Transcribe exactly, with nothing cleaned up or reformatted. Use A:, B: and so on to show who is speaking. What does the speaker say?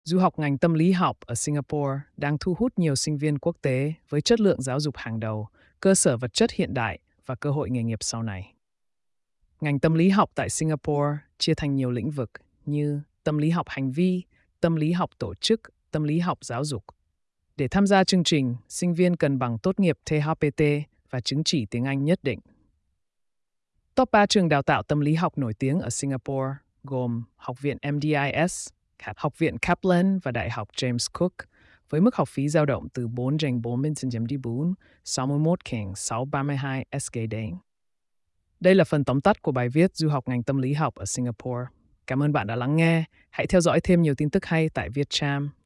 A: Du học ngành tâm lý học ở Singapore đang thu hút nhiều sinh viên quốc tế với chất lượng giáo dục hàng đầu, cơ sở vật chất hiện đại và cơ hội nghề nghiệp sau này. Ngành tâm lý học tại Singapore chia thành nhiều lĩnh vực như tâm lý học hành vi, tâm lý học tổ chức, tâm lý học giáo dục. Để tham gia chương trình, sinh viên cần bằng tốt nghiệp T H P T và chứng chỉ tiếng Anh nhất định. Top ba trường đào tạo tâm lý học nổi tiếng ở Singapore gồm Học viện M D I S, Học viện Kaplan và Đại học James Cook, với mức học phí dao động từ bốn trăm bốn mươi bốn, sáu mươi mốt sáu trăm ba mươi hai S K D. Đây là phần tóm tắt của bài viết Du học ngành tâm lý học ở Singapore. Cảm ơn bạn đã lắng nghe. Hãy theo dõi thêm nhiều tin tức hay tại Vietcham.